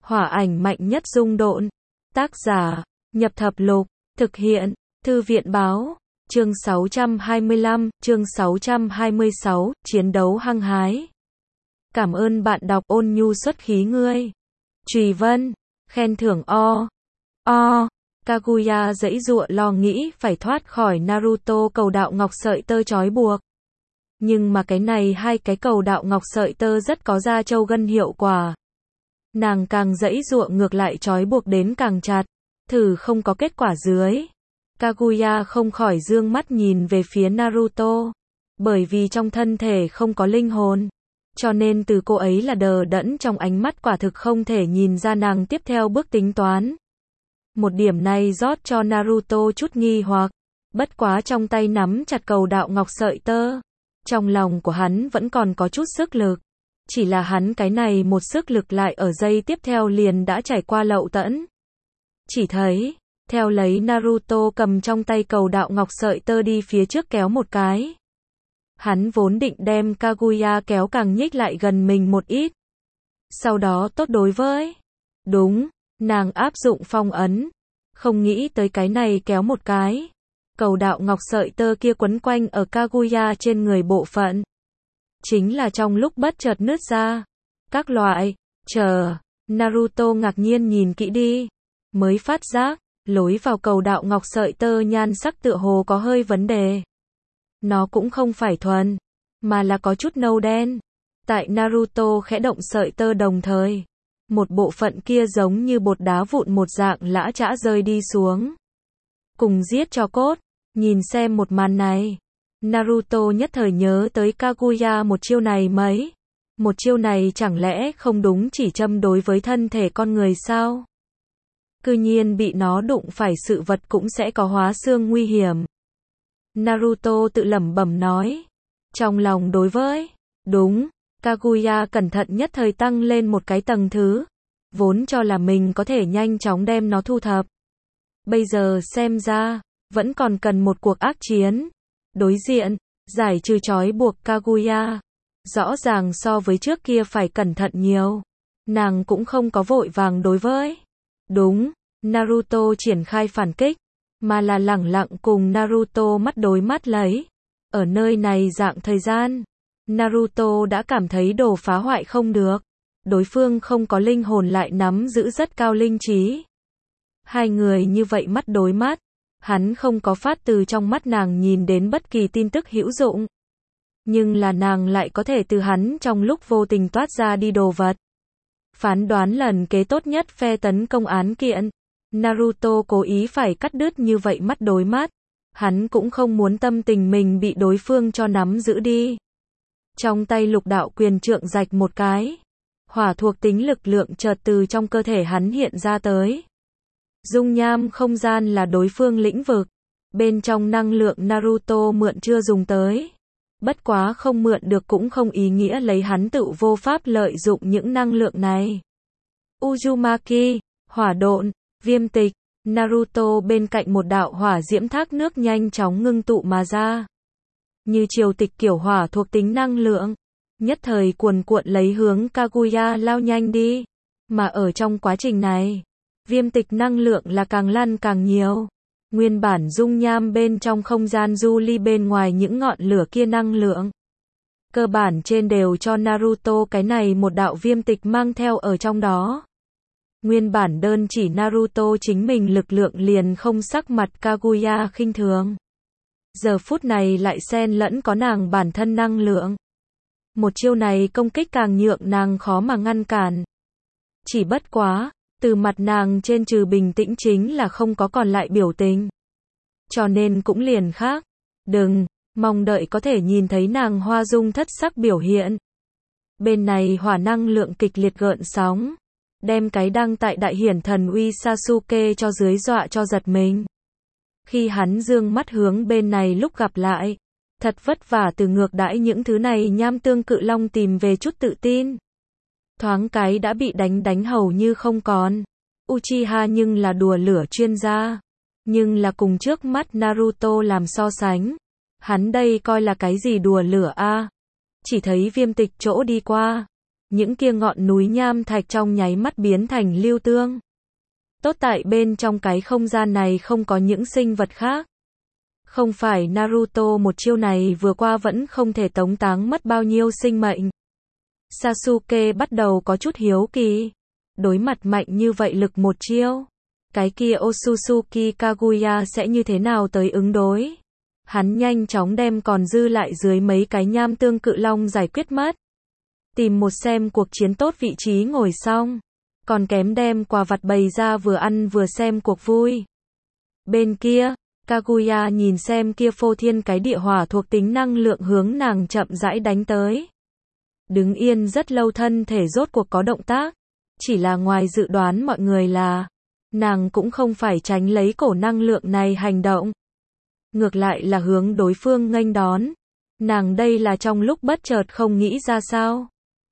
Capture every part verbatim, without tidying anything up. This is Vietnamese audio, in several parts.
Hỏa ảnh mạnh nhất dung độn. Tác giả, Nhập Thập Lục, thực hiện, Thư viện báo, chương sáu trăm hai mươi lăm, chương sáu trăm hai mươi sáu, chiến đấu hăng hái. Cảm ơn bạn đọc ôn nhu xuất khí ngươi. Trùy Vân, khen thưởng o. O. Kaguya giãy giụa lo nghĩ phải thoát khỏi Naruto cầu đạo ngọc sợi tơ trói buộc. Nhưng mà cái này hai cái cầu đạo ngọc sợi tơ rất có da trâu gân hiệu quả. Nàng càng giãy giụa ngược lại trói buộc đến càng chặt, thử không có kết quả dưới. Kaguya không khỏi dương mắt nhìn về phía Naruto. Bởi vì trong thân thể không có linh hồn, cho nên từ cô ấy là đờ đẫn trong ánh mắt quả thực không thể nhìn ra nàng tiếp theo bước tính toán. Một điểm này rót cho Naruto chút nghi hoặc, bất quá trong tay nắm chặt cầu đạo ngọc sợi tơ. Trong lòng của hắn vẫn còn có chút sức lực. Chỉ là hắn cái này một sức lực lại ở giây tiếp theo liền đã trải qua lậu tẫn. Chỉ thấy, theo lấy Naruto cầm trong tay cầu đạo ngọc sợi tơ đi phía trước kéo một cái. Hắn vốn định đem Kaguya kéo càng nhích lại gần mình một ít. Sau đó tốt đối với. Đúng, nàng áp dụng phong ấn. Không nghĩ tới cái này kéo một cái. Cầu đạo ngọc sợi tơ kia quấn quanh ở Kaguya trên người bộ phận. Chính là trong lúc bất chợt nứt ra. Các loại, chờ, Naruto ngạc nhiên nhìn kỹ đi. Mới phát giác, lối vào cầu đạo ngọc sợi tơ nhan sắc tựa hồ có hơi vấn đề. Nó cũng không phải thuần, mà là có chút nâu đen. Tại Naruto khẽ động sợi tơ đồng thời, một bộ phận kia giống như bột đá vụn một dạng lã chã rơi đi xuống. Cùng giết cho cốt, nhìn xem một màn này. Naruto nhất thời nhớ tới Kaguya một chiêu này mấy. Một chiêu này chẳng lẽ không đúng chỉ châm đối với thân thể con người sao? Cư nhiên bị nó đụng phải sự vật cũng sẽ có hóa xương nguy hiểm. Naruto tự lẩm bẩm nói. Trong lòng đối với, đúng, Kaguya cẩn thận nhất thời tăng lên một cái tầng thứ. Vốn cho là mình có thể nhanh chóng đem nó thu thập. Bây giờ xem ra, vẫn còn cần một cuộc ác chiến. Đối diện, giải trừ trói buộc Kaguya. Rõ ràng so với trước kia phải cẩn thận nhiều. Nàng cũng không có vội vàng đối với. Đúng, Naruto triển khai phản kích. Mà là lẳng lặng cùng Naruto mắt đối mắt lấy. Ở nơi này dạng thời gian, Naruto đã cảm thấy đồ phá hoại không được. Đối phương không có linh hồn lại nắm giữ rất cao linh trí. Hai người như vậy mắt đối mắt. Hắn không có phát từ trong mắt nàng nhìn đến bất kỳ tin tức hữu dụng. Nhưng là nàng lại có thể từ hắn trong lúc vô tình toát ra đi đồ vật. Phán đoán lần kế tốt nhất phe tấn công án kiện. Naruto cố ý phải cắt đứt như vậy mắt đối mắt. Hắn cũng không muốn tâm tình mình bị đối phương cho nắm giữ đi. Trong tay lục đạo quyền trượng rạch một cái. Hỏa thuộc tính lực lượng chợt từ trong cơ thể hắn hiện ra tới. Dung nham không gian là đối phương lĩnh vực. Bên trong năng lượng Naruto mượn chưa dùng tới. Bất quá không mượn được cũng không ý nghĩa lấy hắn tự vô pháp lợi dụng những năng lượng này. Uzumaki, hỏa độn, viêm tịch, Naruto bên cạnh một đạo hỏa diễm thác nước nhanh chóng ngưng tụ mà ra. Như triều tịch kiểu hỏa thuộc tính năng lượng. Nhất thời cuồn cuộn lấy hướng Kaguya lao nhanh đi. Mà ở trong quá trình này, viêm tịch năng lượng là càng lăn càng nhiều. Nguyên bản dung nham bên trong không gian du ly bên ngoài những ngọn lửa kia năng lượng. Cơ bản trên đều cho Naruto cái này một đạo viêm tịch mang theo ở trong đó. Nguyên bản đơn chỉ Naruto chính mình lực lượng liền không sắc mặt Kaguya khinh thường. Giờ phút này lại xen lẫn có nàng bản thân năng lượng. Một chiêu này công kích càng nhượng nàng khó mà ngăn cản. Chỉ bất quá, từ mặt nàng trên trừ bình tĩnh chính là không có còn lại biểu tình. Cho nên cũng liền khác. Đừng, mong đợi có thể nhìn thấy nàng hoa dung thất sắc biểu hiện. Bên này hỏa năng lượng kịch liệt gợn sóng. Đem cái đăng tại đại hiển thần uy Sasuke cho dưới dọa cho giật mình. Khi hắn dương mắt hướng bên này lúc gặp lại. Thật vất vả từ ngược đãi những thứ này nham tương cự long tìm về chút tự tin. Thoáng cái đã bị đánh đánh hầu như không còn. Uchiha nhưng là đùa lửa chuyên gia. Nhưng là cùng trước mắt Naruto làm so sánh. Hắn đây coi là cái gì đùa lửa a? Chỉ thấy viêm tịch chỗ đi qua. những kia ngọn núi nham thạch trong nháy mắt biến thành lưu tương. Tốt tại bên trong cái không gian này không có những sinh vật khác. Không phải Naruto một chiêu này vừa qua vẫn không thể tống táng mất bao nhiêu sinh mệnh. Sasuke bắt đầu có chút hiếu kỳ. Đối mặt mạnh như vậy lực một chiêu. Cái kia Otsutsuki Kaguya sẽ như thế nào tới ứng đối? Hắn nhanh chóng đem còn dư lại dưới mấy cái nham tương cự long giải quyết mất. Tìm một xem cuộc chiến tốt vị trí ngồi xong. Còn kém đem quà vặt bày ra vừa ăn vừa xem cuộc vui. Bên kia, Kaguya nhìn xem kia phô thiên cái địa hỏa thuộc tính năng lượng hướng nàng chậm rãi đánh tới. Đứng yên rất lâu thân thể rốt cuộc có động tác. Chỉ là ngoài dự đoán mọi người là, nàng cũng không phải tránh lấy cổ năng lượng này hành động. Ngược lại là hướng đối phương nghênh đón. Nàng đây là trong lúc bất chợt không nghĩ ra sao.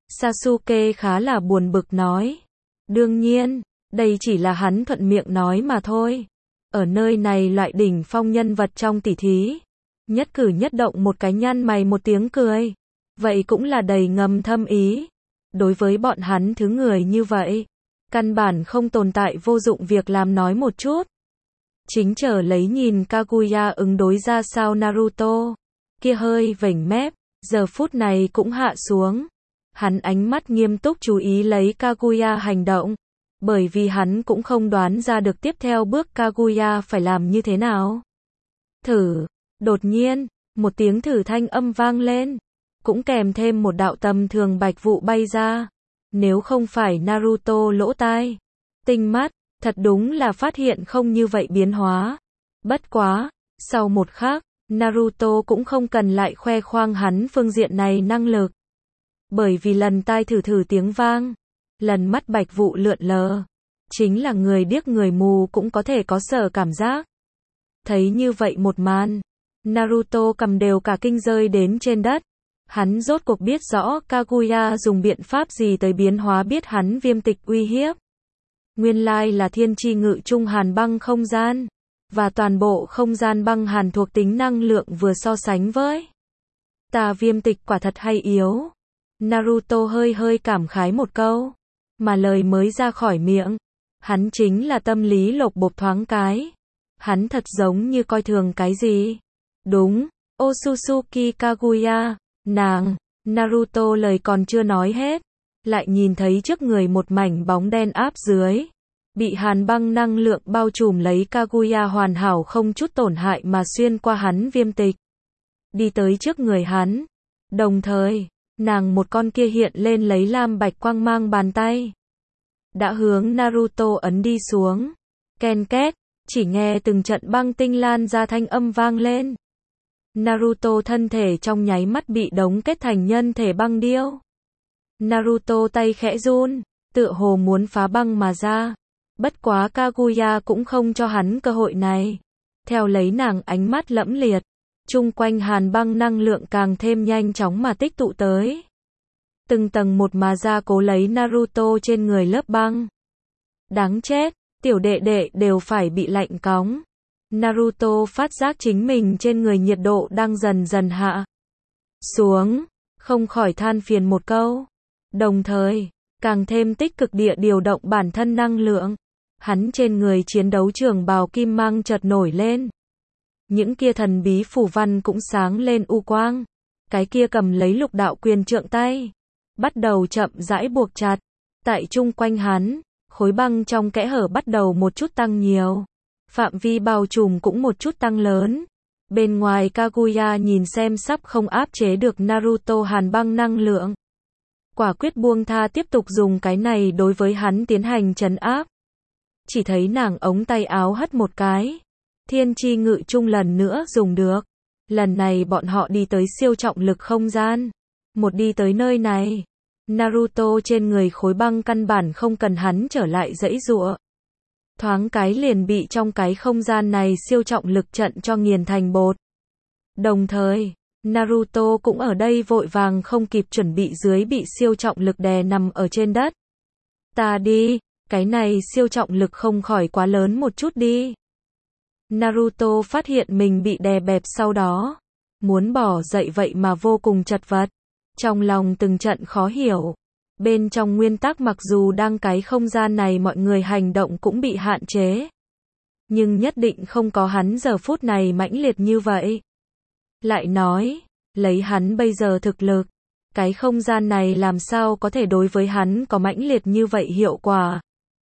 Sasuke khá là buồn bực nói. Đương nhiên, đây chỉ là hắn thuận miệng nói mà thôi. Ở nơi này loại đỉnh phong nhân vật trong tỉ thí. Nhất cử nhất động một cái nhăn mày một tiếng cười. Vậy cũng là đầy ngầm thâm ý. Đối với bọn hắn thứ người như vậy, căn bản không tồn tại vô dụng việc làm nói một chút. Chính chờ lấy nhìn Kaguya ứng đối ra sao Naruto. Kia hơi vểnh mép, giờ phút này cũng hạ xuống. Hắn ánh mắt nghiêm túc chú ý lấy Kaguya hành động. Bởi vì hắn cũng không đoán ra được tiếp theo bước Kaguya phải làm như thế nào. Thử. Đột nhiên, một tiếng thử thanh âm vang lên. Cũng kèm thêm một đạo tầm thường bạch vụ bay ra. Nếu không phải Naruto lỗ tai, tinh mắt, thật đúng là phát hiện không như vậy biến hóa. Bất quá, sau một khắc, Naruto cũng không cần lại khoe khoang hắn phương diện này năng lực. Bởi vì lần tai thử thử tiếng vang, lần mắt bạch vụ lượn lờ, chính là người điếc người mù cũng có thể có sở cảm giác. Thấy như vậy một màn, Naruto cầm đều cả kinh rơi đến trên đất. Hắn rốt cuộc biết rõ Kaguya dùng biện pháp gì tới biến hóa biết hắn viêm tịch uy hiếp. Nguyên lai là thiên chi ngự trung hàn băng không gian. Và toàn bộ không gian băng hàn thuộc tính năng lượng vừa so sánh với. Ta viêm tịch quả thật hay yếu. Naruto hơi hơi cảm khái một câu. Mà lời mới ra khỏi miệng. Hắn chính là tâm lý lột bột thoáng cái. Hắn thật giống như coi thường cái gì. Đúng, Otsutsuki Kaguya. Nàng, Naruto lời còn chưa nói hết, lại nhìn thấy trước người một mảnh bóng đen áp dưới, bị hàn băng năng lượng bao trùm lấy Kaguya hoàn hảo không chút tổn hại mà xuyên qua hắn viêm tịch, đi tới trước người hắn. Đồng thời, nàng một con kia hiện lên lấy lam bạch quang mang bàn tay, đã hướng Naruto ấn đi xuống. Ken két, chỉ nghe từng trận băng tinh lan ra thanh âm vang lên. Naruto thân thể trong nháy mắt bị đóng kết thành nhân thể băng điêu. Naruto tay khẽ run, tựa hồ muốn phá băng mà ra. Bất quá Kaguya cũng không cho hắn cơ hội này. Theo lấy nàng ánh mắt lẫm liệt, chung quanh hàn băng năng lượng càng thêm nhanh chóng mà tích tụ tới. Từng tầng một mà ra cố lấy Naruto trên người lớp băng. Đáng chết, tiểu đệ đệ đều phải bị lạnh cóng. Naruto phát giác chính mình trên người nhiệt độ đang dần dần hạ xuống, không khỏi than phiền một câu. Đồng thời, càng thêm tích cực địa điều động bản thân năng lượng. Hắn trên người chiến đấu trường bào kim mang chợt nổi lên. Những kia thần bí phủ văn cũng sáng lên u quang. Cái kia cầm lấy lục đạo quyền trượng tay, bắt đầu chậm rãi buộc chặt. Tại chung quanh hắn, khối băng trong kẽ hở bắt đầu một chút tăng nhiều. Phạm vi bao trùm cũng một chút tăng lớn. Bên ngoài Kaguya nhìn xem sắp không áp chế được Naruto hàn băng năng lượng. Quả quyết buông tha tiếp tục dùng cái này đối với hắn tiến hành trấn áp. Chỉ thấy nàng ống tay áo hất một cái. Thiên chi ngự trung lần nữa dùng được. Lần này bọn họ đi tới siêu trọng lực không gian. Một đi tới nơi này, Naruto trên người khối băng căn bản không cần hắn trở lại giãy giụa. Thoáng cái liền bị trong cái không gian này siêu trọng lực trận cho nghiền thành bột. Đồng thời, Naruto cũng ở đây vội vàng không kịp chuẩn bị dưới bị siêu trọng lực đè nằm ở trên đất. Ta đi, cái này siêu trọng lực không khỏi quá lớn một chút đi. Naruto phát hiện mình bị đè bẹp sau đó. Muốn bỏ dậy vậy mà vô cùng chật vật. Trong lòng từng trận khó hiểu. Bên trong nguyên tắc mặc dù đang cái không gian này mọi người hành động cũng bị hạn chế. Nhưng nhất định không có hắn giờ phút này mãnh liệt như vậy. Lại nói, lấy hắn bây giờ thực lực, cái không gian này làm sao có thể đối với hắn có mãnh liệt như vậy hiệu quả.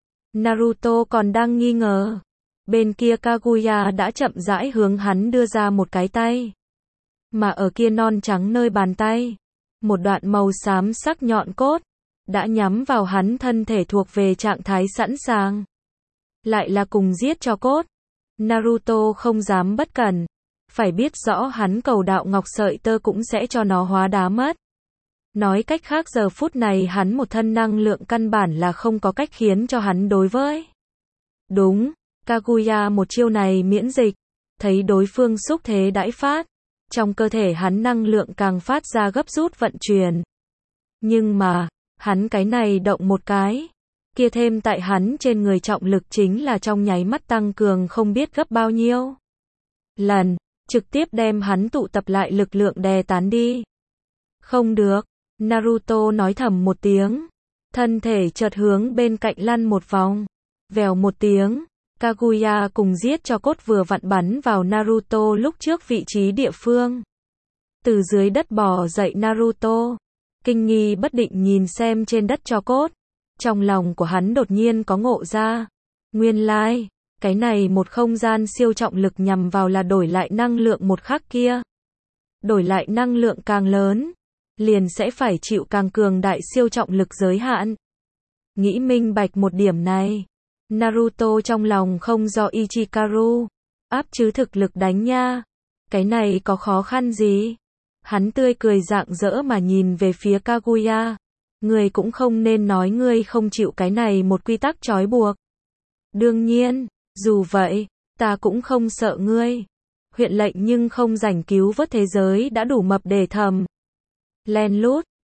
Naruto còn đang nghi ngờ. Bên kia Kaguya đã chậm rãi hướng hắn đưa ra một cái tay. Mà ở kia non trắng nơi bàn tay, một đoạn màu xám sắc nhọn cốt, đã nhắm vào hắn thân thể thuộc về trạng thái sẵn sàng. Lại là cùng giết cho cốt. Naruto không dám bất cẩn. Phải biết rõ hắn cầu đạo ngọc sợi tơ cũng sẽ cho nó hóa đá mất. Nói cách khác giờ phút này hắn một thân năng lượng căn bản là không có cách khiến cho hắn đối với. Đúng, Kaguya một chiêu này miễn dịch. Thấy đối phương xúc thế đãi phát. Trong cơ thể hắn năng lượng càng phát ra gấp rút vận chuyển. Nhưng mà, hắn cái này động một cái. Kia thêm tại hắn trên người trọng lực chính là trong nháy mắt tăng cường không biết gấp bao nhiêu. Lần, trực tiếp đem hắn tụ tập lại lực lượng đè tán đi. Không được, Naruto nói thầm một tiếng. Thân thể chợt hướng bên cạnh lăn một vòng. Vèo một tiếng, Kaguya cùng giết cho cốt vừa vặn bắn vào Naruto lúc trước vị trí địa phương. Từ dưới đất bò dậy Naruto, kinh nghi bất định nhìn xem trên đất cho cốt. Trong lòng của hắn đột nhiên có ngộ ra. Nguyên lai, cái này một không gian siêu trọng lực nhằm vào là đổi lại năng lượng một khắc kia. Đổi lại năng lượng càng lớn, liền sẽ phải chịu càng cường đại siêu trọng lực giới hạn. Nghĩ minh bạch một điểm này, Naruto trong lòng không do Ichikaru, áp chứ thực lực đánh nha. Cái này có khó khăn gì? Hắn tươi cười rạng rỡ mà nhìn về phía Kaguya. Ngươi cũng không nên nói ngươi không chịu cái này một quy tắc trói buộc. Đương nhiên, dù vậy, ta cũng không sợ ngươi. Huyện lệnh nhưng không rảnh cứu vớt thế giới đã đủ mập để thầm. Len lút,